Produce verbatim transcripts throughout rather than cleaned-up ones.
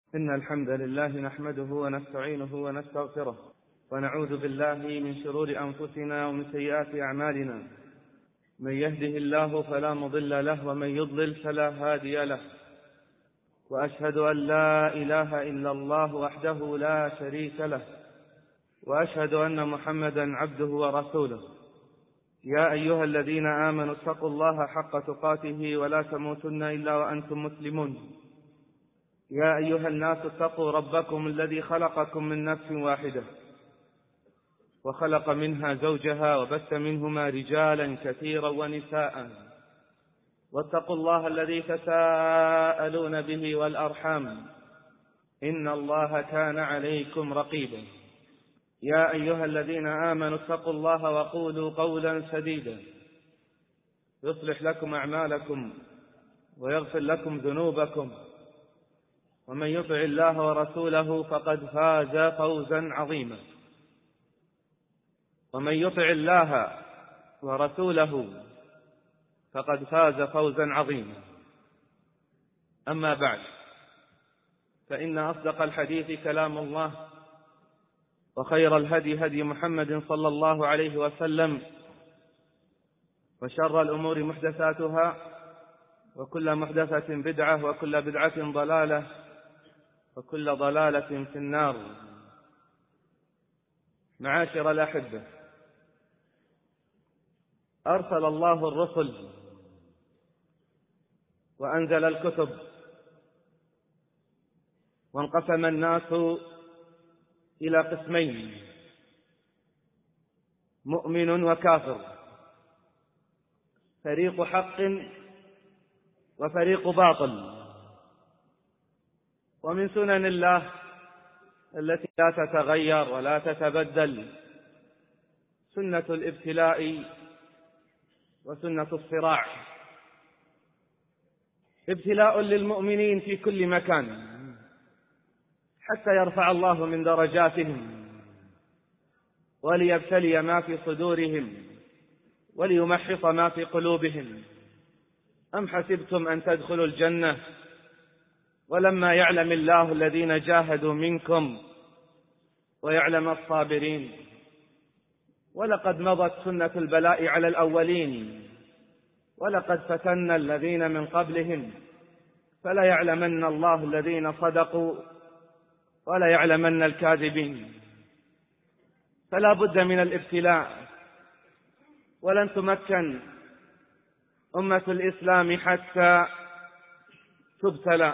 إن الحمد لله نحمده ونستعينه ونستغفره ونعوذ بالله من شرور أنفسنا ومن سيئات أعمالنا. من يهده الله فلا مضل له ومن يضلل فلا هادي له، وأشهد أن لا إله إلا الله وحده لا شريك له، وأشهد أن محمدا عبده ورسوله. يا أيها الذين آمنوا اتقوا الله حق تقاته ولا تموتن إلا وأنتم مسلمون. يا أيها الناس اتقوا ربكم الذي خلقكم من نفس واحدة وخلق منها زوجها وبث منهما رجالا كثيرا ونساء، واتقوا الله الذي تساءلون به والأرحام إن الله كان عليكم رقيبا. يا أيها الذين آمنوا اتقوا الله وقولوا قولا سديدا يصلح لكم أعمالكم ويغفر لكم ذنوبكم، ومن يطع الله ورسوله فقد فاز فوزا عظيما. ومن يطع الله ورسوله فقد فاز فوزا عظيما. أما بعد، فإن أصدق الحديث كلام الله، وخير الهدي هدي محمد صلى الله عليه وسلم، وشر الأمور محدثاتها، وكل محدثة بدعة، وكل بدعة ضلالة، وكل ضلالة في النار. معاشر الأحبة، أرسل الله الرسل وأنزل الكتب، وانقسم الناس إلى قسمين: مؤمن وكافر، فريق حق وفريق باطل. ومن سنن الله التي لا تتغير ولا تتبدل سنة الابتلاء وسنة الصراع. ابتلاء للمؤمنين في كل مكان حتى يرفع الله من درجاتهم، وليبتلي ما في صدورهم، وليمحص ما في قلوبهم. أم حسبتم أن تدخلوا الجنة ولما يعلم الله الذين جاهدوا منكم ويعلم الصابرين؟ ولقد مضت سنة البلاء على الأولين، ولقد فتنا الذين من قبلهم، فلا يعلمن الله الذين صدقوا ولا يعلمن الكاذبين. فلا بد من الابتلاء، ولن تمكن أمة الإسلام حتى تبتلى،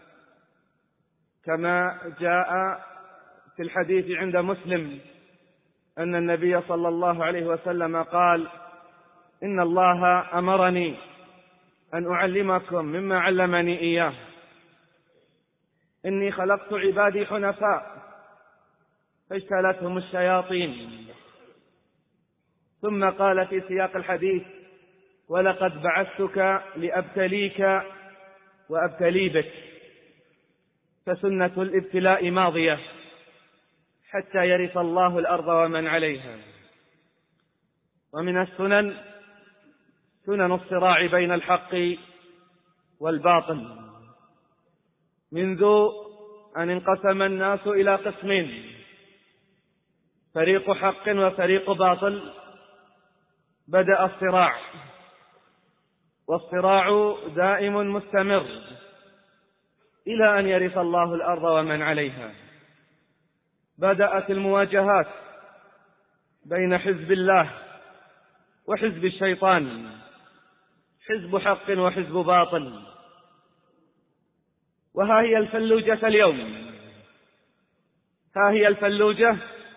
كما جاء في الحديث عند مسلم أن النبي صلى الله عليه وسلم قال: إن الله أمرني أن أعلمكم مما علمني إياه، إني خلقت عبادي حنفاء فاجتالتهم الشياطين. ثم قال في سياق الحديث: ولقد بعثتك لأبتليك وأبتلي بك. فسنة الابتلاء ماضية حتى يرث الله الأرض ومن عليها. ومن السنن سنن الصراع بين الحق والباطل، منذ أن انقسم الناس إلى قسمين: فريق حق وفريق باطل، بدأ الصراع، والصراع دائم مستمر إلى أن يرث الله الأرض ومن عليها. بدأت المواجهات بين حزب الله وحزب الشيطان، حزب حق وحزب باطل. وها هي الفلوجة اليوم، ها هي الفلوجة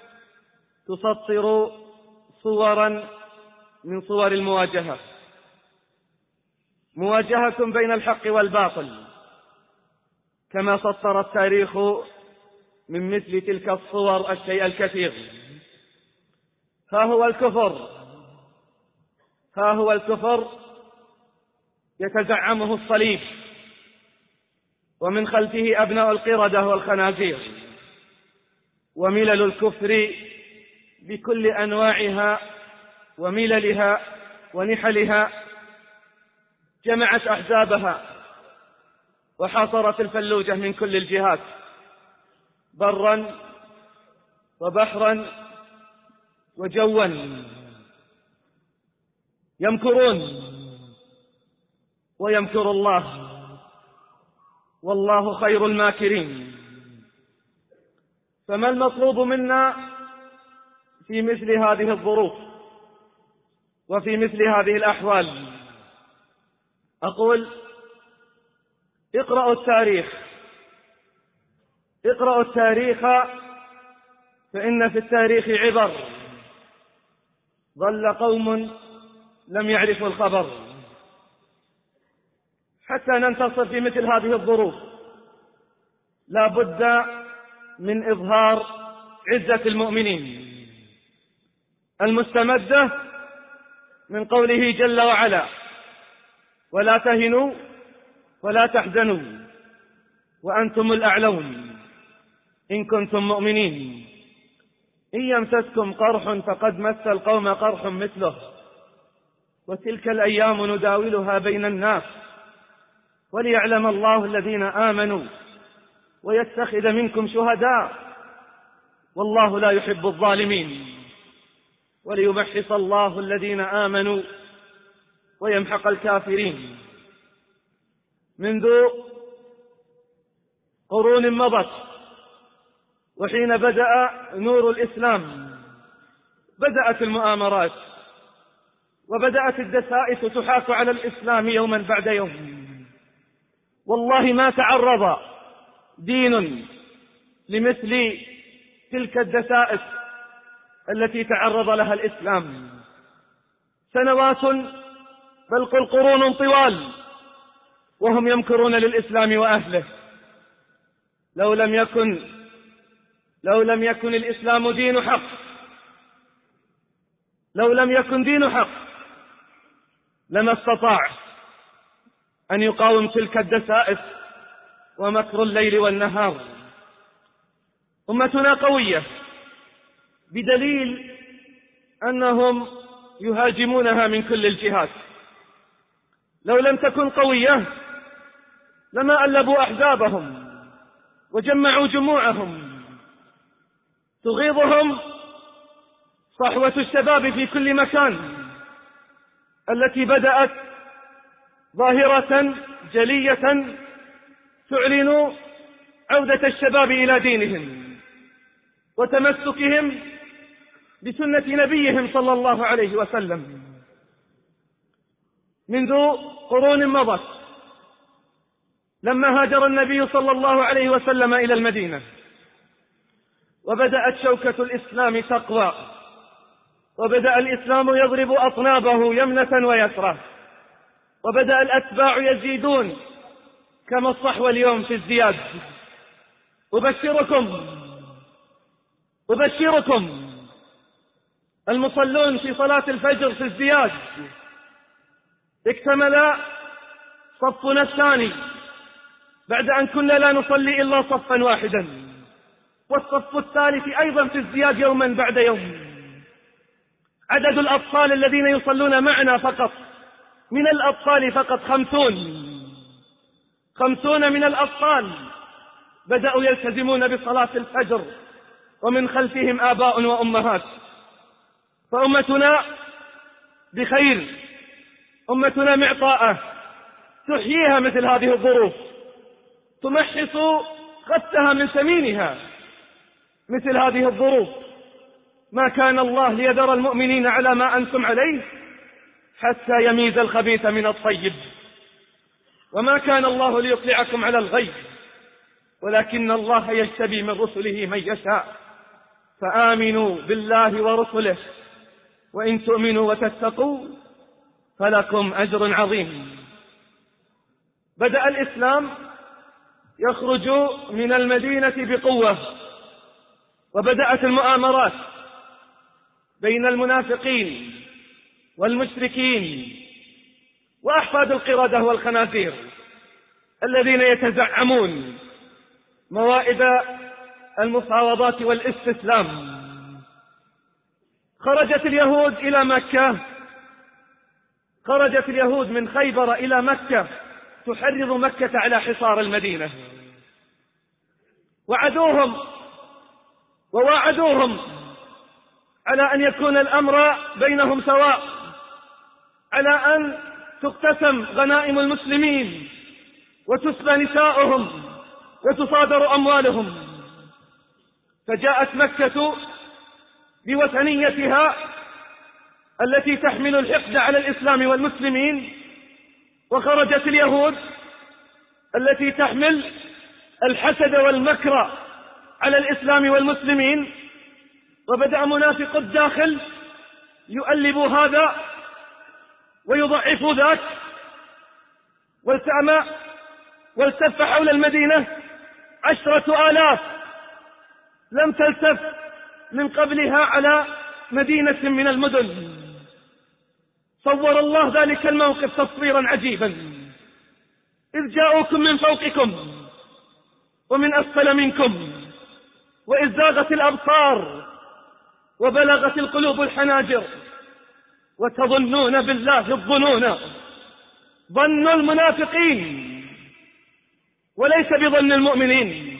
تسطر صورا من صور المواجهة، مواجهة بين الحق والباطل، كما سطر التاريخ من مثل تلك الصور الشيء الكثير. ها هو الكفر، ها هو الكفر يتزعمه الصليب، ومن خلفه أبناء القردة والخنازير. وملل الكفر بكل أنواعها ومللها ونحلها جمعت أحزابها وحاصرت الفلوجة من كل الجهات، برا وبحرا وجوا، يمكرون ويمكر الله والله خير الماكرين. فما المطلوب منا في مثل هذه الظروف وفي مثل هذه الأحوال؟ أقول اقرأوا التاريخ، اقرأوا التاريخ فإن في التاريخ عبر. ضل قوم لم يعرفوا الخبر. حتى ننتصر في مثل هذه الظروف لا بد من إظهار عزة المؤمنين المستمدة من قوله جل وعلا: ولا تهنوا ولا تحزنوا وأنتم الأعلون إن كنتم مؤمنين. إن يمسسكم قرح فقد مس القوم قرح مثله وتلك الأيام نداولها بين الناس وليعلم الله الذين آمنوا ويتخذ منكم شهداء والله لا يحب الظالمين وليمحص الله الذين آمنوا ويمحق الكافرين. منذ قرون مضت وحين بدأ نور الإسلام بدأت المؤامرات وبدأت الدسائس تحاك على الإسلام يوما بعد يوم. والله ما تعرض دين لمثل تلك الدسائس التي تعرض لها الإسلام. سنوات بل قل قرون طوال وهم يمكرون للإسلام وأهله. لو لم يكن لو لم يكن الإسلام دين حق لو لم يكن دين حق لما استطاع أن يقاوم تلك الدسائس ومكر الليل والنهار. أمتنا قوية بدليل أنهم يهاجمونها من كل الجهات. لو لم تكن قوية لما ألبوا أحزابهم وجمعوا جموعهم. تغيظهم صحوة الشباب في كل مكان التي بدأت ظاهرة جلية تعلن عودة الشباب إلى دينهم وتمسكهم بسنة نبيهم صلى الله عليه وسلم. منذ قرون مضت لما هاجر النبي صلى الله عليه وسلم إلى المدينة وبدأت شوكة الإسلام تقوى وبدأ الإسلام يضرب أطنابه يمنة ويسرى وبدأ الأتباع يزيدون كما الصحوة اليوم في الزياد. أبشركم أبشركم المصلون في صلاة الفجر في الزياد اكتمل صفنا الثاني بعد أن كنا لا نصلي إلا صفا واحدا، والصف الثالث أيضا في الزياد يوما بعد يوم. عدد الأطفال الذين يصلون معنا فقط من الأطفال فقط خمسون خمسون من الأطفال بدأوا يلتزمون بصلاة الفجر ومن خلفهم آباء وأمهات. فأمتنا بخير، أمتنا معطاءة تحييها مثل هذه الظروف، تمحص غثها من ثمينها مثل هذه الظروف. ما كان الله ليذر المؤمنين على ما أنتم عليه حتى يميز الخبيث من الطيب، وما كان الله ليطلعكم على الغيب ولكن الله يجتبي من رسله من يشاء. فآمنوا بالله ورسله وإن تؤمنوا وتتقوا فلكم أجر عظيم. بدأ الإسلام يخرج من المدينة بقوة وبدأت المؤامرات بين المنافقين والمشركين وأحفاد القردة والخنازير الذين يتزعمون موائد المفاوضات والاستسلام. خرجت اليهود إلى مكة خرجت اليهود من خيبر إلى مكة تحرض مكة على حصار المدينة، وعدوهم وواعدوهم على أن يكون الأمر بينهم سواء، على أن تقتسم غنائم المسلمين وتسبى نساؤهم وتصادر أموالهم. فجاءت مكة بوثنيتها التي تحمل الحقد على الإسلام والمسلمين، وخرجت اليهود التي تحمل الحسد والمكر على الإسلام والمسلمين. وبدأ منافق الداخل يؤلب هذا ويضعف ذاك، والتأم والتف حول المدينة عشرة آلاف لم تلتف من قبلها على مدينة من المدن. صور الله ذلك الموقف تصويرا عجيبا: إذ جاءوكم من فوقكم ومن أسفل منكم وإذ زاغت الأبصار وبلغت القلوب الحناجر وتظنون بالله الظنون. ظن المنافقين وليس بظن المؤمنين،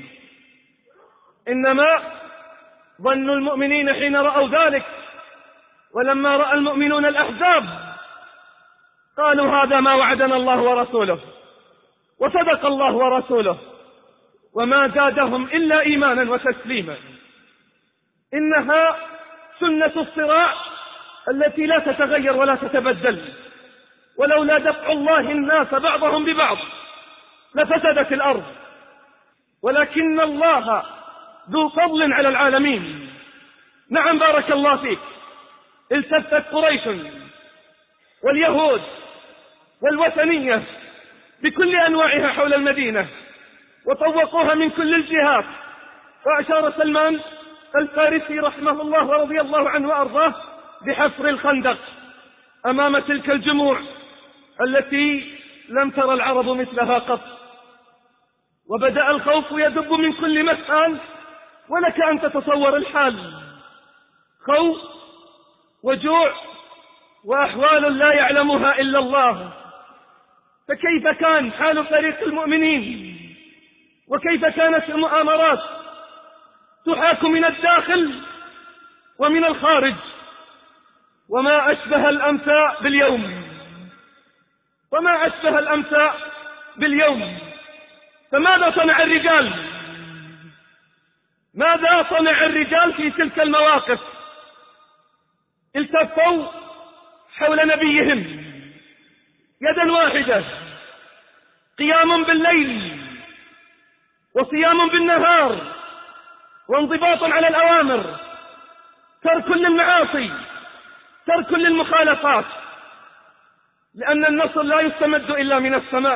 إنما ظن المؤمنين حين رأوا ذلك. ولما رأى المؤمنون الأحزاب قالوا هذا ما وعدنا الله ورسوله، وصدق الله ورسوله، وما زادهم إلا إيمانا وتسليما. إنها سنة الصراع التي لا تتغير ولا تتبدل، ولولا دفع الله الناس بعضهم ببعض لفسدت الأرض، ولكن الله ذو فضل على العالمين. نعم بارك الله فيك، التفت قريش واليهود والوثنية بكل أنواعها حول المدينة وطوقوها من كل الجهات. وأشار سلمان الفارسي رحمه الله ورضي الله عنه وأرضاه بحفر الخندق أمام تلك الجموع التي لم ترى العرب مثلها قط. وبدأ الخوف يدب من كل مكان، ولك أن تتصور الحال: خوف وجوع وأحوال لا يعلمها إلا الله. فكيف كان حال فريق المؤمنين؟ وكيف كانت المؤامرات تحاك من الداخل ومن الخارج؟ وما أشبه الأمس باليوم، وما أشبه الأمس باليوم. فماذا صنع الرجال؟ ماذا صنع الرجال في تلك المواقف؟ التفوا حول نبيهم يدا واحدة، قيام بالليل وصيام بالنهار وانضباط على الأوامر، ترك للمعاصي، ترك للمخالفات، لأن النصر لا يستمد إلا من السماء.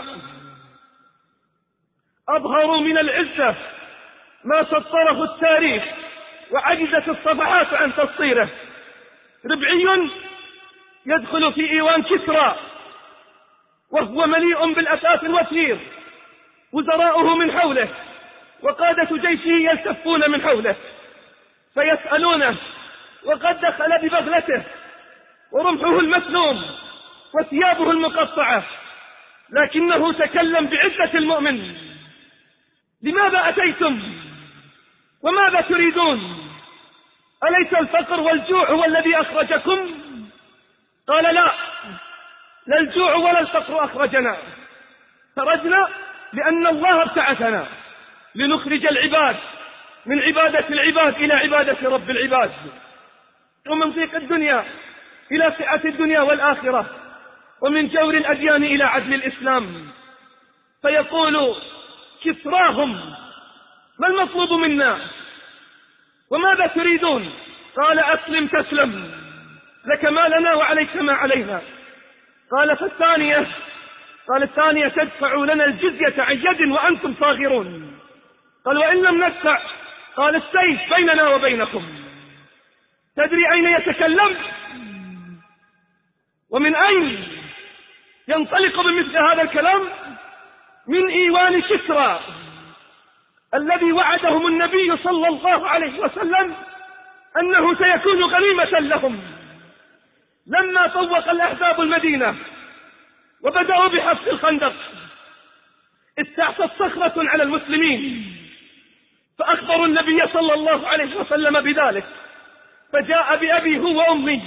أظهروا من العزة ما سطره التاريخ وعجزت الصفحات عن تسطيره. ربعي يدخل في إيوان كسرى وهو مليء بالأثاث الوثير، وزراؤه من حوله وقادة جيشه يلتفون من حوله فيسألونه، وقد دخل ببغلته ورمحه المسلوم وثيابه المقطعة، لكنه تكلم بعزة المؤمن: لماذا أتيتم وماذا تريدون؟ أليس الفقر والجوع هو الذي أخرجكم؟ قال: لا، لا الجوع ولا الفقر أخرجنا، خرجنا لأن الله ابتعثنا لنخرج العباد من عبادة العباد إلى عبادة رب العباد، ومن ضيق الدنيا إلى سعة الدنيا والآخرة، ومن جور الأديان إلى عدل الإسلام. فيقول كسراهم: ما المطلوب منا وماذا تريدون؟ قال: أسلم تسلم، لك ما لنا وعليك ما علينا. قال: فالثانية قال الثانية: تدفعوا لنا الجزية عن يد وأنتم صاغرون. قال: وإن لم ندفع؟ قال: السيف بيننا وبينكم. تدري أين يتكلم ومن أين ينطلق بمثل هذا الكلام؟ من إيوان كسرى الذي وعدهم النبي صلى الله عليه وسلم أنه سيكون غنيمة لهم. لما طوق الأحزاب المدينة وبدأوا بحفر الخندق، استعصت صخرة على المسلمين فأخبروا أخبروا النبي صلى الله عليه وسلم بذلك، فجاء بأبي هو وأمي،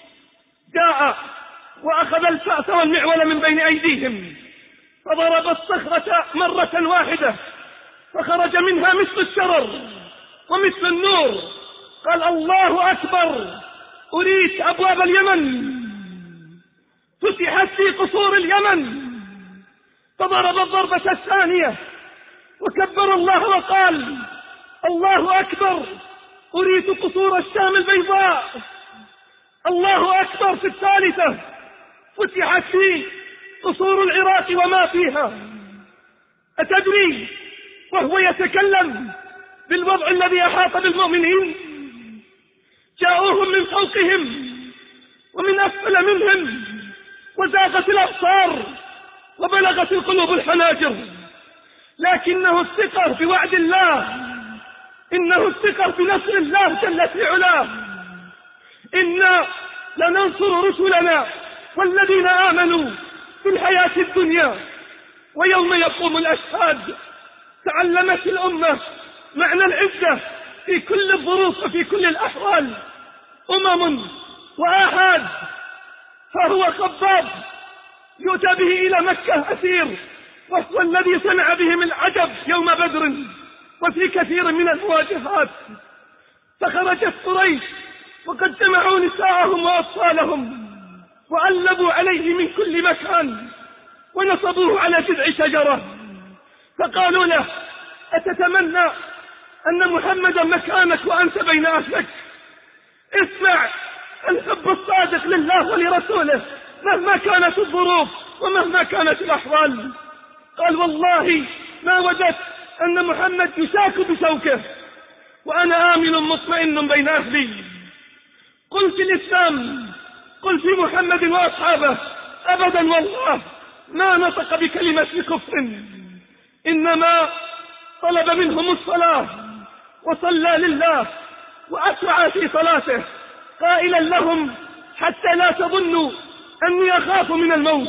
جاء وأخذ الفأس والمعول من بين أيديهم، فضرب الصخرة مرة واحدة فخرج منها مثل الشرر ومثل النور. قال: الله أكبر، أريد أبواب اليمن، فتحت في قصور اليمن. فضرب الضربة الثانية وكبر الله وقال: الله أكبر، أريد قصور الشام البيضاء. الله أكبر في الثالثة، فتحت في قصور العراق وما فيها. أتدري وهو يتكلم بالوضع الذي أحاط بالمؤمنين، جاءوهم من فوقهم ومن أسفل منهم، وزاغت الأبصار وبلغت القلوب الحناجر، لكنه الثقة بوعد الله، إنه الثقة بنصر الله جل في علاه. إنا لننصر رسلنا والذين آمنوا في الحياة الدنيا ويوم يقوم الأشهاد. تعلمت الأمة معنى العزة في كل الظروف وفي كل الأحوال. أمم وآحاد، فهو خباب يؤتى به إلى مكة أسير، وهو الذي صنع بهم العجب يوم بدر وفي كثير من المواجهات. فخرجت قريش وقد جمعوا نساءهم وأطفالهم وألبوا عليه من كل مكان ونصبوه على جذع شجرة، فقالوا له: أتتمنى أن محمدا مكانك وأنت بين أهلك؟ اسمع الحب الصادق لله ولرسوله مهما كانت الظروف ومهما كانت الأحوال. قال: والله ما وجدت أن محمد يشاك بشوكه وأنا آمن مطمئن بين أهلي. قل في الإسلام، قل في محمد وأصحابه، أبدا والله ما نطق بكلمة كفر، إنما طلب منهم الصلاة وصلى لله وأسرع في صلاته، قائلا لهم: حتى لا تظنوا أني أخاف من الموت،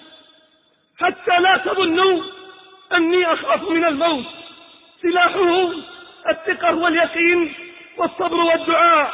حتى لا تظنوا أني أخاف من الموت. سلاحه الثقة واليقين والصبر والدعاء.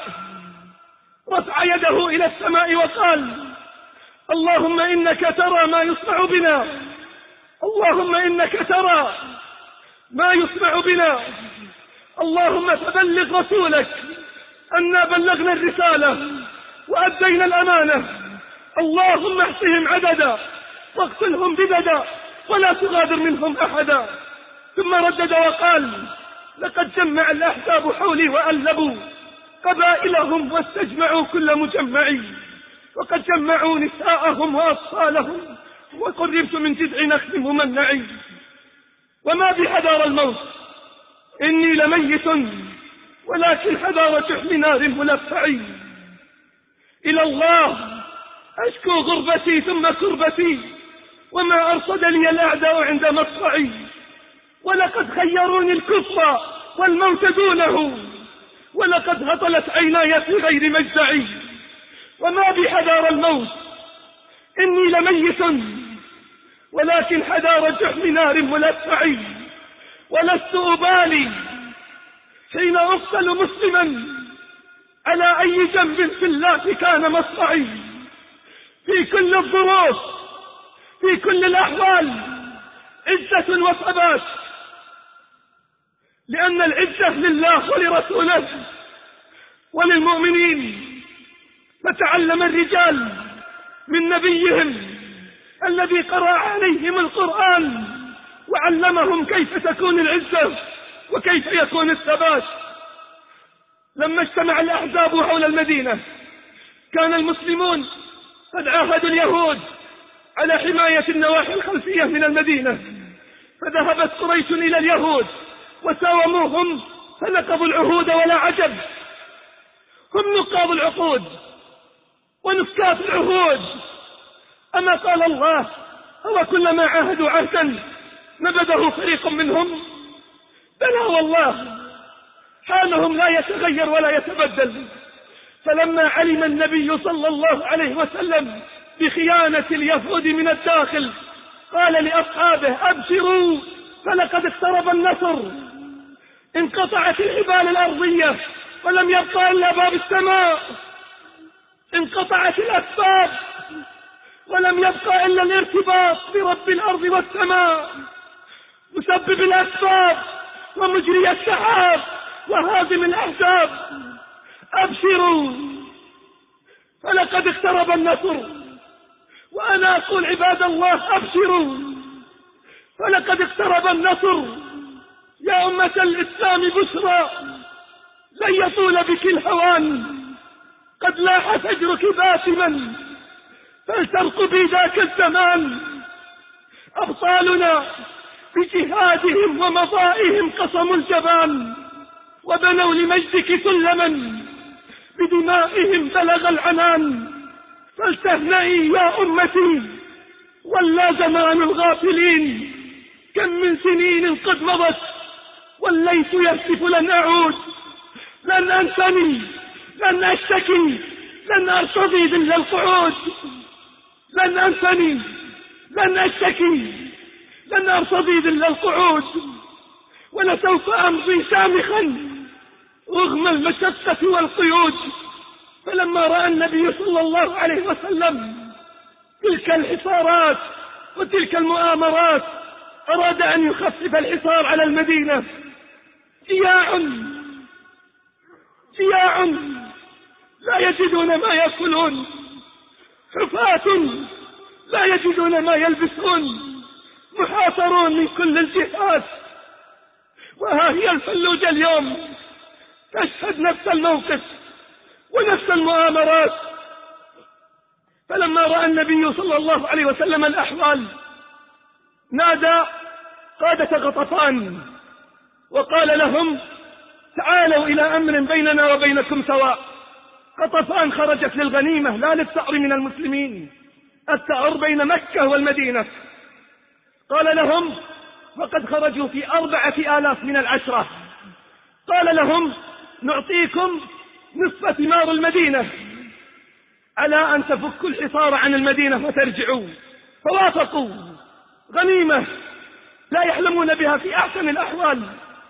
رفع يده إلى السماء وقال: اللهم إنك ترى ما يصنع بنا، اللهم إنك ترى ما يصنع بنا، اللهم فبلغ رسولك أنا بلغنا الرسالة وأدينا الأمانة، اللهم احصهم عددا واقتلهم بددا ولا تغادر منهم أحدا. ثم ردد وقال: لقد جمع الأحزاب حولي وألبوا قبائلهم واستجمعوا كل مجمع، وقد جمعوا نساءهم وأطفالهم وقربت من جذع نخل ممنع. وما بحذار الموت، إني لميت ولكن حذار شحم نار ملفع. إلى الله أشكو غربتي ثم كربتي، وما أرصد لي الأعداء عند مصرعي. ولقد خيروني الكفر والموت دونه، ولقد هطلت عيناي في غير مجزعي. وما بحذار الموت، إني لميت ولكن حذار جحم نار ملفع. ولست أبالي حين أقتل مسلما على أي جنب في الله كان مصرعي. في كل الظروف، في كل الأحوال، عزة وثبات، لأن العزة لله ولرسوله وللمؤمنين. فتعلم الرجال من نبيهم الذي قرأ عليهم القرآن وعلمهم كيف تكون العزة وكيف يكون الثبات. لما اجتمع الأحزاب حول المدينة كان المسلمون قد عاهدوا اليهود على حماية النواحي الخلفية من المدينة، فذهبت قريش إلى اليهود وساوموهم فنقضوا العهود. ولا عجب، هم نقاض العقود ونفكات العهود. أما قال الله: أو كلما عاهدوا عهدا نبذه فريق منهم؟ بلى والله، حالهم لا يتغير ولا يتبدل. فلما علم النبي صلى الله عليه وسلم بخيانة اليهود من الداخل قال لأصحابه: أبشروا فلقد اقترب النصر، انقطعت الحبال الأرضية ولم يبقى إلا باب السماء، انقطعت الأسباب ولم يبقى إلا الارتباط برب الأرض والسماء، مسبب الأسباب ومجري السحاب وهازم الأحزاب. أبشروا فلقد اقترب النصر، وأنا أقول عباد الله أبشروا فلقد اقترب النصر. يا أمة الإسلام بشرى، لن يطول بك الهوان، قد لاح فجرك باسما فلترقبي ذاك الزمان. أبطالنا بجهادهم ومضائهم قصموا الجبان، وبنوا لمجدك سلما بدمائهم بلغ العنان. فلتهنئي يا أمتي ولا زمان الغافلين، كم من سنين قد مضت والليث يهتف لن أعود، لن أنسني، لن أشتكي، لن أرتضي ذل القعود، لن أنسني، لن أشتكي، لن أرتضي ذل القعود، ولسوف أمضي شامخا رغم المشقة والقيود. فلما رأى النبي صلى الله عليه وسلم تلك الحصارات وتلك المؤامرات أراد أن يخفف الحصار على المدينة. جياع جياع لا يجدون ما يأكلون، حفاة لا يجدون ما يلبسون، محاصرون من كل الجهات. وها هي الفلوجة اليوم تشهد نفس الموقف ونفس المؤامرات. فلما رأى النبي صلى الله عليه وسلم الأحوال نادى قادة غطفان وقال لهم تعالوا إلى أمر بيننا وبينكم سواء. غطفان خرجت للغنيمة لا للثأر من المسلمين، الثأر بين مكة والمدينة. قال لهم وقد خرجوا في أربعة آلاف من العشرة، قال لهم نعطيكم نصف ثمار المدينة على أن تفكوا الحصار عن المدينة وترجعوا. فوافقوا، غنيمة لا يحلمون بها في أحسن الأحوال.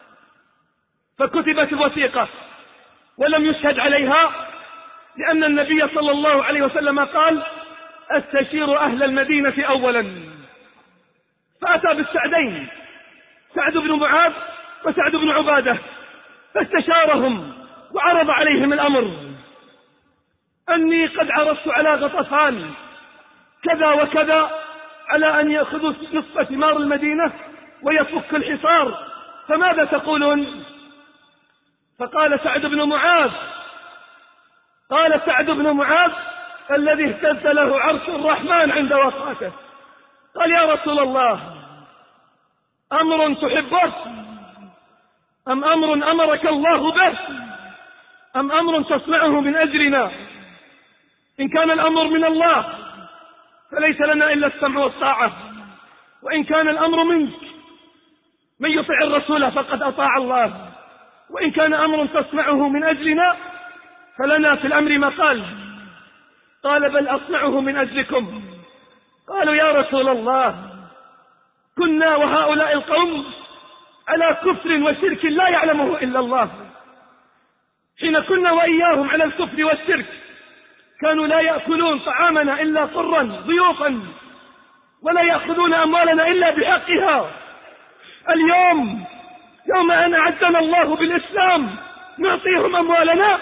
فكتبت الوثيقة ولم يشهد عليها، لأن النبي صلى الله عليه وسلم قال استشير أهل المدينة أولا. فأتى بالسعدين، سعد بن معاذ وسعد بن عبادة، فاستشارهم وعرض عليهم الأمر أني قد عرضت على غطفان كذا وكذا على أن يأخذوا نصف ثمار المدينة ويفك الحصار، فماذا تقولون؟ فقال سعد بن معاذ قال سعد بن معاذ الذي اهتز له عرش الرحمن عند وفاته، قال يا رسول الله أمر تحبه أم أمر أمرك الله به أم أمر تصنعه من أجلنا؟ إن كان الأمر من الله فليس لنا إلا السمع والطاعة، وإن كان الأمر منك من يطع الرسول فقد أطاع الله، وإن كان أمر تصنعه من أجلنا فلنا في الأمر مقال. قال بل أصنعه من أجلكم. قالوا يا رسول الله كنا وهؤلاء القوم على كفر وشرك لا يعلمه إلا الله. حين كنا وإياهم على الكفر والشرك كانوا لا يأكلون طعامنا إلا طرا ضيوفا، ولا يأخذون أموالنا إلا بحقها. اليوم يوم أن أعزنا الله بالإسلام نعطيهم أموالنا،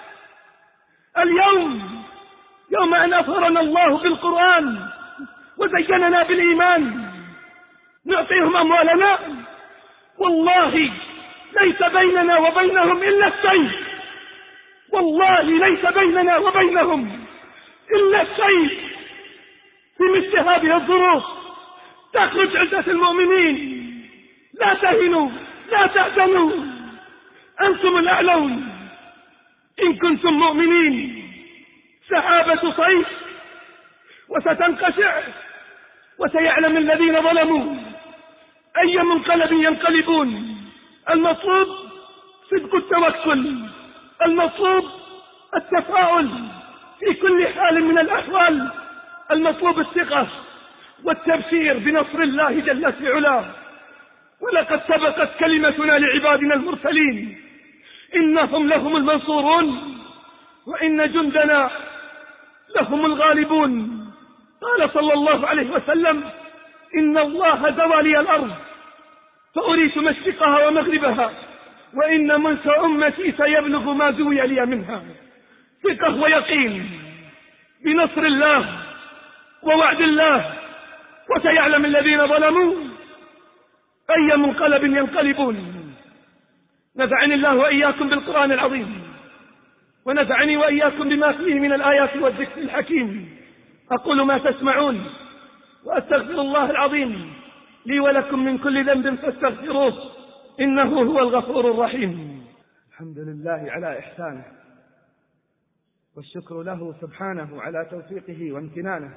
اليوم يوم أن أظهرنا الله بالقرآن وزيننا بالإيمان نعطيهم أموالنا. والله ليس بيننا وبينهم إلا السيف، والله ليس بيننا وبينهم إلا السيف. في مثل هذه الظروف تخرج عزة المؤمنين، لا تهنوا لا تحزنوا أنتم الأعلون إن كنتم مؤمنين. سحابة صيف وستنقشع، وسيعلم الذين ظلموا أي منقلب ينقلبون. المطلوب صدق التوكل، المطلوب التفاؤل في كل حال من الأحوال، المطلوب الثقة والتبشير بنصر الله جل في علاه. ولقد سبقت كلمتنا لعبادنا المرسلين إنهم لهم المنصورون وإن جندنا لهم الغالبون. قال صلى الله عليه وسلم إن الله زوى لي الأرض فأريت مشرقها ومغربها وإن ملك أمتي سيبلغ ما زوي لي منها. ثقة ويقين بنصر الله ووعد الله، وسيعلم الذين ظلموا أي منقلب ينقلبون. نفعني الله وإياكم بالقرآن العظيم، ونفعني وإياكم بما فيه من الآيات والذكر الحكيم. أقول ما تسمعون وأستغفر الله العظيم لي ولكم من كل ذنب فاستغفروه إنه هو الغفور الرحيم. الحمد لله على إحسانه، والشكر له سبحانه على توفيقه وامتنانه،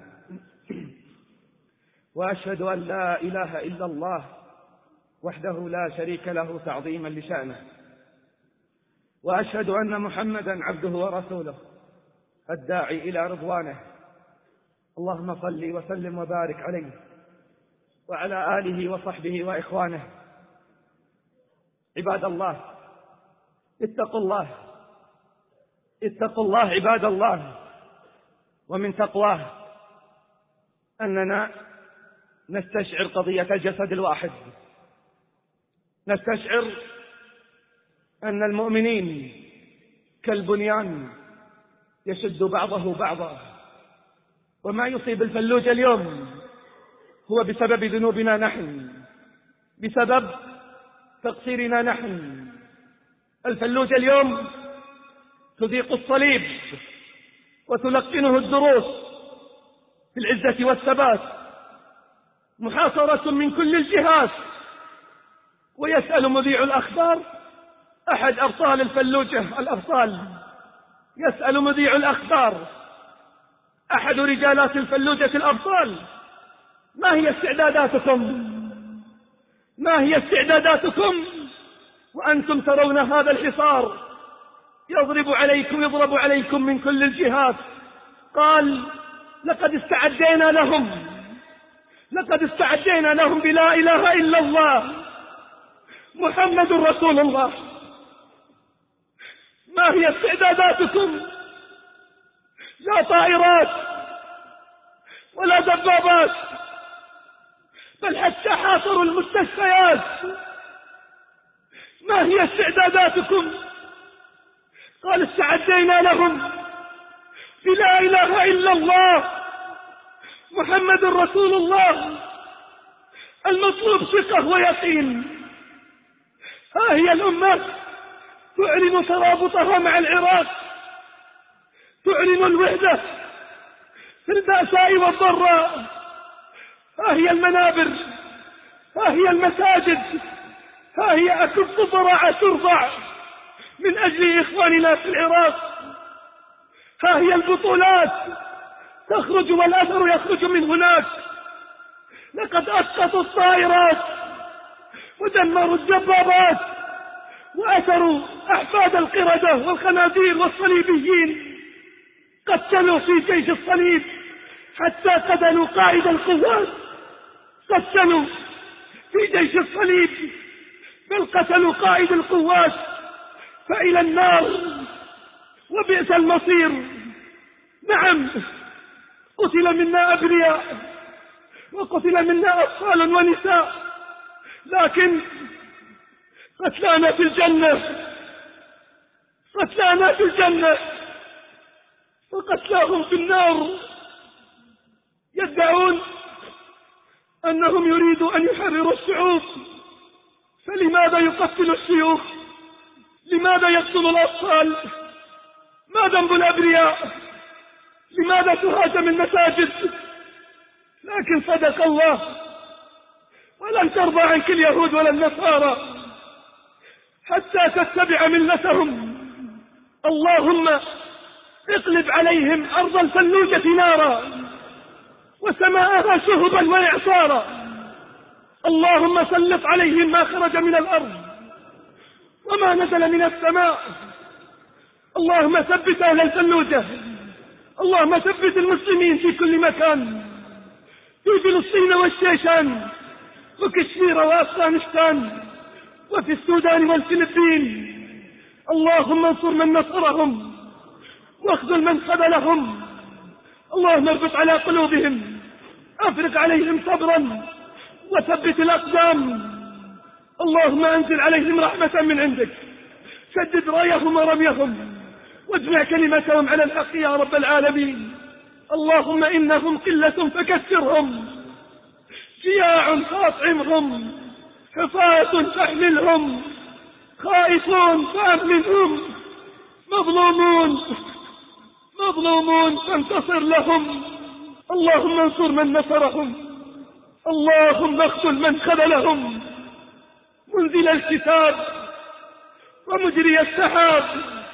وأشهد أن لا إله إلا الله وحده لا شريك له تعظيما لشأنه، وأشهد أن محمدا عبده ورسوله الداعي إلى رضوانه. اللهم صل وسلم وبارك عليه وعلى آله وصحبه وإخوانه. عباد الله، اتقوا الله اتقوا الله عباد الله. ومن تقواه أننا نستشعر قضية الجسد الواحد، نستشعر أن المؤمنين كالبنيان يشد بعضه بعضا، وما يصيب الفلوج اليوم هو بسبب ذنوبنا نحن، بسبب تقصيرنا نحن. الفلوج اليوم تذيق الصليب وتلقنه الدروس في العزة والثبات، محاصرة من كل الجهات. ويسأل مذيع الأخبار أحد أبطال الفلوجة الأبطال، يسأل مذيع الأخبار أحد رجالات الفلوجة الأبطال: ما هي استعداداتكم؟ ما هي استعداداتكم وأنتم ترون هذا الحصار يضرب عليكم يضرب عليكم من كل الجهات؟ قال: لقد استعدينا لهم لقد استعدينا لهم بلا إله إلا الله محمد رسول الله. ما هي استعداداتكم؟ لا طائرات ولا دبابات، بل حتى حاصروا المستشفيات. ما هي استعداداتكم؟ قال: استعدينا لهم بلا إله إلا الله محمد رسول الله. المطلوب ثقة ويقين. ها هي الأمة تعلن ترابطها مع العراق، تعلن الوحدة في البأساء والضراء. ها هي المنابر، ها هي المساجد، ها هي أكف ضراعة ترفع من أجل إخواننا في العراق. ها هي البطولات تخرج والأثر يخرج من هناك. لقد أسقطوا الطائرات ودمروا الدبابات وأثروا أحفاد القردة والخنازير والصليبيين. قتلوا في جيش الصليب حتى قتلوا قائد القوات، قتلوا في جيش الصليب بل قتلوا قائد القوات، فإلى النار وبئس المصير. نعم، قتل منا أبرياء وقتل منا أطفال ونساء، لكن قتلانا في الجنة، قتلانا في الجنة وقتلاهم في النار. يدعون أنهم يريدوا أن يحرروا الشعوب، فلماذا يقتل الشيوخ؟ لماذا يقتل الأطفال؟ ما ذنب الأبرياء؟ لماذا تهاجم المساجد؟ لكن صدق الله: ولن ترضى عنك اليهود ولا النصارى حتى تتبع ملتهم. اللهم اقلب عليهم أرض الفلوجة نارا وسماءها شهبا وإعصارا. اللهم سلط عليهم ما خرج من الأرض وما نزل من السماء. اللهم ثبت أهل الفلوجة، اللهم ثبت المسلمين في كل مكان، في فلسطين والشيشان وكشمير وأفغانستان وفي السودان والفلبين. اللهم انصر من نصرهم واخذل من خذلهم. اللهم اربط على قلوبهم، افرغ عليهم صبرا وثبت الأقدام. اللهم أنزل عليهم رحمة من عندك، سدد رايهم ورميهم، واجمع كلمتهم على الحق يا رب العالمين. اللهم إنهم قلة فكثرهم، جياع فأطعمهم، حفاة فاحملهم، خائفون فأمنهم، مظلومون مظلومون فانتصر لهم. اللهم انصر من نصرهم، اللهم اخذل من خذلهم. منزل الكتاب ومجري السحاب،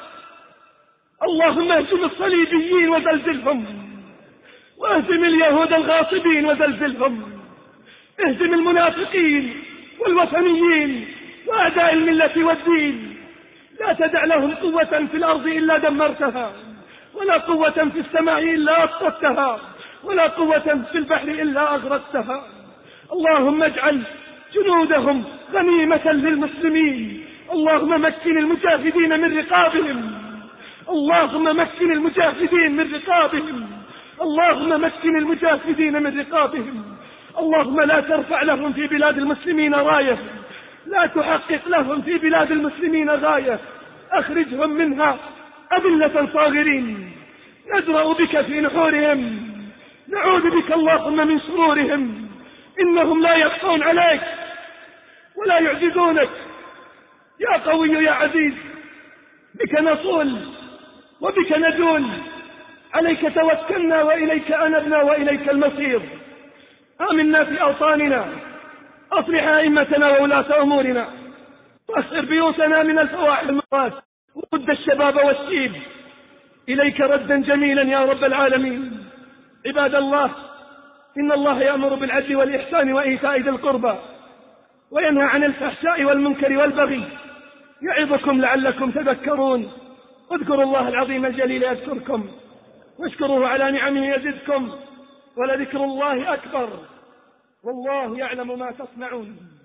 اللهم اهزم الصليبيين وزلزلهم، واهزم اليهود الغاصبين وزلزلهم، اهزم المنافقين والوثنيين وأعداء الملة والدين. لا تدع لهم قوة في الأرض إلا دمرتها، ولا قوة في السماء إلا أسقطتها، ولا قوة في البحر إلا أغرقتها. اللهم اجعل جنودهم غنيمة للمسلمين. اللهم مكن المجاهدين من رقابهم، اللهم مكن المجاهدين من رقابهم، اللهم مكن المجاهدين من رقابهم. اللهم لا ترفع لهم في بلاد المسلمين راية، لا تحقق لهم في بلاد المسلمين غاية. أخرجهم منها أذلة صاغرين، ندرأ بك في نحورهم، نعوذ بك اللهم من شرورهم. إنهم لا يخفون عليك ولا يعجزونك يا قوي يا عزيز. بك نصول وبك ندول، عليك توكلنا وإليك أنبنا وإليك المصير. آمنا في أوطاننا، أصلح أئمتنا وولاة أمورنا، طهر بيوتنا من الفواحش والمنكرات، ورد الشباب والشيب إليك ردا جميلا يا رب العالمين. عباد الله، إن الله يأمر بالعدل والإحسان وإيتاء ذي القربى، وينهى عن الفحشاء والمنكر والبغي، يعظكم لعلكم تذكرون. اذكروا الله العظيم الجليل يذكركم، واشكروه على نعمه يزدكم، ولذكر الله أكبر، والله يعلم ما تصنعون.